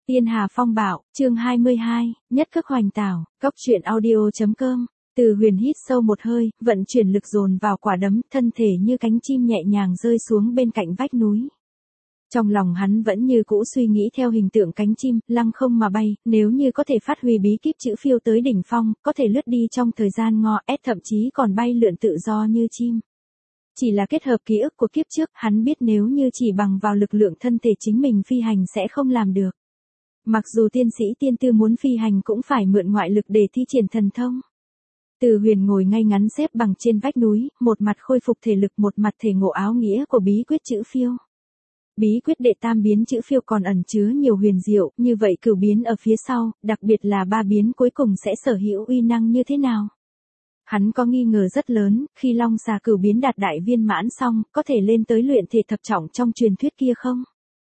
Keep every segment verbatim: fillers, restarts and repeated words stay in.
Tiên Hà Phong Bạo, chương hai mươi hai, Nhất Cước Hoành Tảo, Cốc truyện audio.com. Từ Huyền hít sâu một hơi, vận chuyển lực dồn vào quả đấm, thân thể như cánh chim nhẹ nhàng rơi xuống bên cạnh vách núi. Trong lòng hắn vẫn như cũ suy nghĩ theo hình tượng cánh chim, lăng không mà bay, nếu như có thể phát huy bí kíp chữ phiêu tới đỉnh phong, có thể lướt đi trong thời gian ngo ép thậm chí còn bay lượn tự do như chim. Chỉ là kết hợp ký ức của kiếp trước, hắn biết nếu như chỉ bằng vào lực lượng thân thể chính mình phi hành sẽ không làm được. Mặc dù tiên sĩ tiên tư muốn phi hành cũng phải mượn ngoại lực để thi triển thần thông. Từ Huyền ngồi ngay ngắn xếp bằng trên vách núi, một mặt khôi phục thể lực, một mặt thể ngộ áo nghĩa của bí quyết chữ phiêu. Bí quyết đệ tam biến chữ phiêu còn ẩn chứa nhiều huyền diệu, như vậy cửu biến ở phía sau, đặc biệt là ba biến cuối cùng sẽ sở hữu uy năng như thế nào? Hắn có nghi ngờ rất lớn, khi Long Xà cửu biến đạt đại viên mãn xong, có thể lên tới luyện thể thập trọng trong truyền thuyết kia không?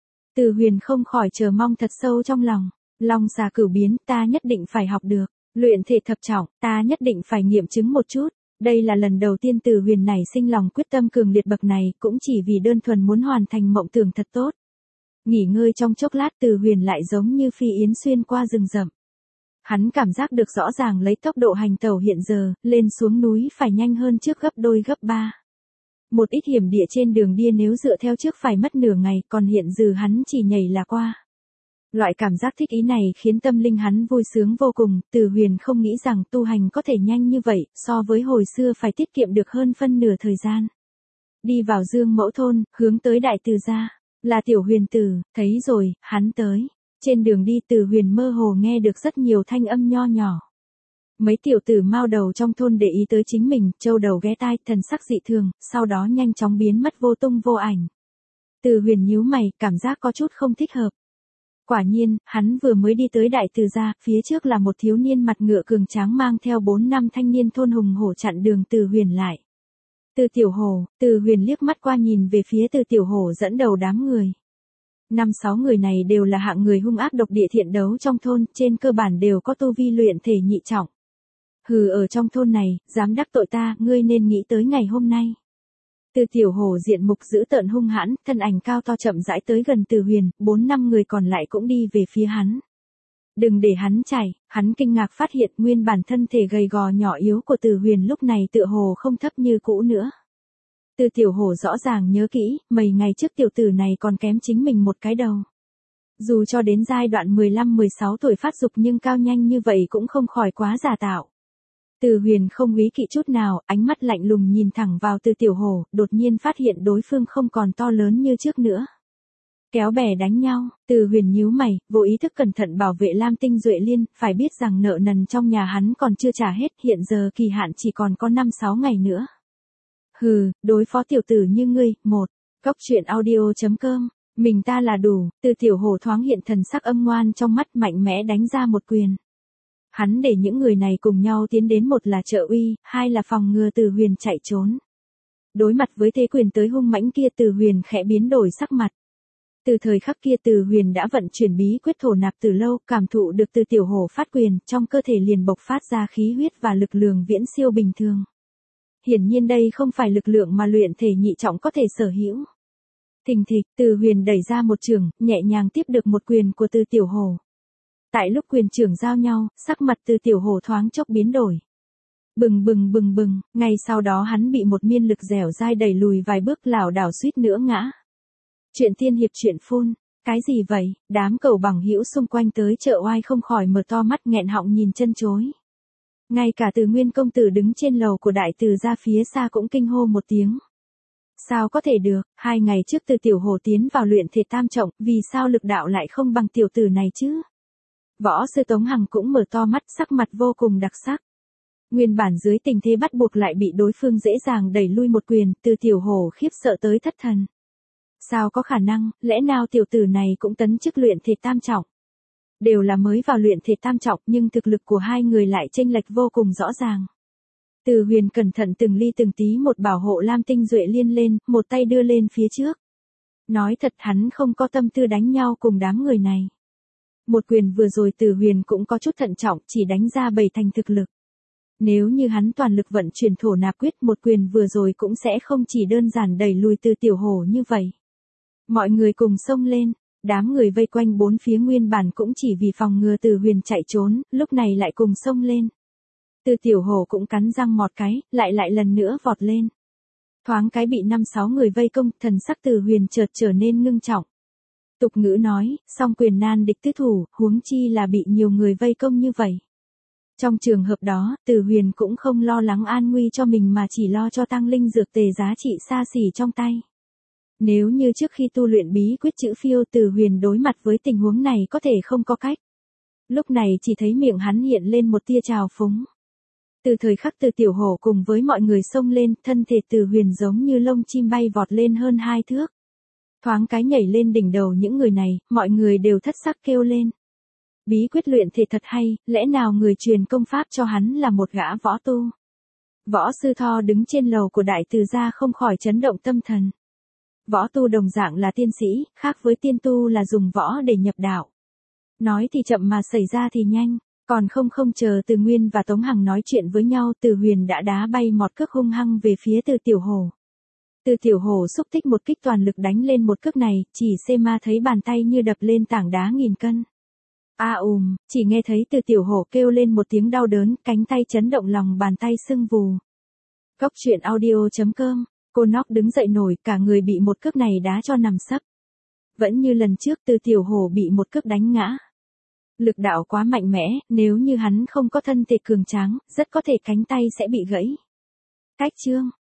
Từ Huyền không khỏi chờ mong thật sâu trong lòng. Long Xà cửu biến, ta nhất định phải học được. Luyện thể thập trọng, ta nhất định phải nghiệm chứng một chút. Đây là lần đầu tiên Từ Huyền này sinh lòng quyết tâm cường liệt bậc này, cũng chỉ vì đơn thuần muốn hoàn thành mộng tưởng thật tốt. Nghỉ ngơi trong chốc lát, Từ Huyền lại giống như phi yến xuyên qua rừng rậm. Hắn cảm giác được rõ ràng lấy tốc độ hành tẩu hiện giờ, lên xuống núi phải nhanh hơn trước gấp đôi gấp ba. Một ít hiểm địa trên đường đi nếu dựa theo trước phải mất nửa ngày, còn hiện giờ hắn chỉ nhảy là qua. Loại cảm giác thích ý này khiến tâm linh hắn vui sướng vô cùng, Từ Huyền không nghĩ rằng tu hành có thể nhanh như vậy, so với hồi xưa phải tiết kiệm được hơn phân nửa thời gian. Đi vào Dương Mẫu thôn, hướng tới Đại Từ gia, là Tiểu Huyền Tử, thấy rồi, hắn tới. Trên đường đi Từ Huyền mơ hồ nghe được rất nhiều thanh âm nho nhỏ. Mấy tiểu tử mao đầu trong thôn để ý tới chính mình, châu đầu ghé tai, thần sắc dị thường, sau đó nhanh chóng biến mất vô tung vô ảnh. Từ Huyền nhíu mày, cảm giác có chút không thích hợp. Quả nhiên, hắn vừa mới đi tới Đại Từ gia, phía trước là một thiếu niên mặt ngựa cường tráng mang theo bốn năm thanh niên thôn hùng hổ chặn đường Từ Huyền lại. Từ Tiểu Hổ, Từ Huyền liếc mắt qua nhìn về phía Từ Tiểu Hổ dẫn đầu đám người. Năm sáu người này đều là hạng người hung ác độc địa thiện đấu trong thôn, trên cơ bản đều có tu vi luyện thể nhị trọng. Hừ, ở trong thôn này, dám đắc tội ta, ngươi nên nghĩ tới ngày hôm nay. Từ Tiểu Hổ diện mục dữ tợn hung hãn, thân ảnh cao to chậm rãi tới gần Từ Huyền, bốn năm người còn lại cũng đi về phía hắn. Đừng để hắn chạy, hắn kinh ngạc phát hiện nguyên bản thân thể gầy gò nhỏ yếu của Từ Huyền lúc này tựa hồ không thấp như cũ nữa. Từ Tiểu Hổ rõ ràng nhớ kỹ, mấy ngày trước tiểu tử này còn kém chính mình một cái đầu. Dù cho đến giai đoạn mười lăm mười sáu tuổi phát dục nhưng cao nhanh như vậy cũng không khỏi quá giả tạo. Từ Huyền không úy kỵ chút nào, ánh mắt lạnh lùng nhìn thẳng vào Từ Tiểu Hổ, đột nhiên phát hiện đối phương không còn to lớn như trước nữa. Kéo bè đánh nhau, Từ Huyền nhíu mày, vô ý thức cẩn thận bảo vệ Lam Tinh Duệ Liên, phải biết rằng nợ nần trong nhà hắn còn chưa trả hết, hiện giờ kỳ hạn chỉ còn có năm sáu ngày nữa. Hừ, đối phó tiểu tử như ngươi, một, Cốc truyện audio.com, mình ta là đủ, Từ Tiểu Hổ thoáng hiện thần sắc âm ngoan trong mắt, mạnh mẽ đánh ra một quyền. Hắn để những người này cùng nhau tiến đến, một là trợ uy, hai là phòng ngừa Từ Huyền chạy trốn. Đối mặt với thế quyền tới hung mãnh kia, Từ Huyền khẽ biến đổi sắc mặt. Từ thời khắc kia Từ Huyền đã vận chuyển bí quyết thổ nạp từ lâu, cảm thụ được Từ Tiểu Hổ phát quyền, trong cơ thể liền bộc phát ra khí huyết và lực lượng viễn siêu bình thường. Hiển nhiên đây không phải lực lượng mà luyện thể nhị trọng có thể sở hữu. Thình thịch, Từ Huyền đẩy ra một trường, nhẹ nhàng tiếp được một quyền của Từ Tiểu Hổ. Tại lúc quyền trưởng giao nhau, sắc mặt Từ Tiểu Hổ thoáng chốc biến đổi. Bừng bừng bừng bừng, ngay sau đó hắn bị một miên lực dẻo dai đẩy lùi vài bước, lảo đảo suýt nữa ngã. Chuyện tiên hiệp chuyện phun, cái gì vậy? Đám cẩu bằng hữu xung quanh tới chợ oai không khỏi mở to mắt nghẹn họng nhìn chân chối. Ngay cả Từ Nguyên công tử đứng trên lầu của Đại Từ gia phía xa cũng kinh hô một tiếng. Sao có thể được, hai ngày trước Từ Tiểu Hổ tiến vào luyện thể tam trọng, vì sao lực đạo lại không bằng tiểu tử này chứ? Võ sư Tống Hằng cũng mở to mắt, sắc mặt vô cùng đặc sắc. Nguyên bản dưới tình thế bắt buộc lại bị đối phương dễ dàng đẩy lui một quyền, Từ Tiểu Hổ khiếp sợ tới thất thần. Sao có khả năng, lẽ nào tiểu tử này cũng tấn chức luyện thể tam trọng? Đều là mới vào luyện thể tam trọng nhưng thực lực của hai người lại chênh lệch vô cùng rõ ràng. Từ Huyền cẩn thận từng ly từng tí một bảo hộ Lam Tinh Duệ Liên lên, một tay đưa lên phía trước. Nói thật hắn không có tâm tư đánh nhau cùng đám người này. Một quyền vừa rồi Từ Huyền cũng có chút thận trọng, chỉ đánh ra bảy thành thực lực. Nếu như hắn toàn lực vận chuyển thổ nạp quyết, một quyền vừa rồi cũng sẽ không chỉ đơn giản đẩy lùi Từ Tiểu Hổ như vậy. Mọi người cùng xông lên. Đám người vây quanh bốn phía nguyên bản cũng chỉ vì phòng ngừa Từ Huyền chạy trốn, lúc này lại cùng xông lên. Từ Tiểu Hổ cũng cắn răng một cái, lại lại lần nữa vọt lên. Thoáng cái bị năm sáu người vây công, thần sắc Từ Huyền chợt trở nên ngưng trọng. Tục ngữ nói, song quyền nan địch tứ thủ, huống chi là bị nhiều người vây công như vậy. Trong trường hợp đó, Từ Huyền cũng không lo lắng an nguy cho mình mà chỉ lo cho tăng linh dược tề giá trị xa xỉ trong tay. Nếu như trước khi tu luyện bí quyết chữ phiêu, Từ Huyền đối mặt với tình huống này có thể không có cách. Lúc này chỉ thấy miệng hắn hiện lên một tia trào phúng. Từ thời khắc Từ Tiểu Hổ cùng với mọi người xông lên, thân thể Từ Huyền giống như lông chim bay vọt lên hơn hai thước. Thoáng cái nhảy lên đỉnh đầu những người này, mọi người đều thất sắc kêu lên. Bí quyết luyện thể thật hay, lẽ nào người truyền công pháp cho hắn là một gã võ tu? Võ sư Tho đứng trên lầu của đại từ gia không khỏi chấn động tâm thần. Võ tu đồng dạng là tiên sĩ, khác với tiên tu là dùng võ để nhập đạo. Nói thì chậm mà xảy ra thì nhanh, còn không không chờ Từ Nguyên và Tống Hằng nói chuyện với nhau, Từ Huyền đã đá bay một cước hung hăng về phía Từ Tiểu Hổ. Từ Tiểu Hổ xúc tích một kích toàn lực đánh lên một cước này, chỉ xê ma thấy bàn tay như đập lên tảng đá nghìn cân. A ùm, chỉ nghe thấy Từ Tiểu Hổ kêu lên một tiếng đau đớn, cánh tay chấn động, lòng bàn tay sưng vù. Cốc truyện audio chấm com, cô nóc đứng dậy nổi, cả người bị một cước này đá cho nằm sấp. Vẫn như lần trước, Từ Tiểu Hổ bị một cước đánh ngã. Lực đạo quá mạnh mẽ, nếu như hắn không có thân thể cường tráng, rất có thể cánh tay sẽ bị gãy. Cách chương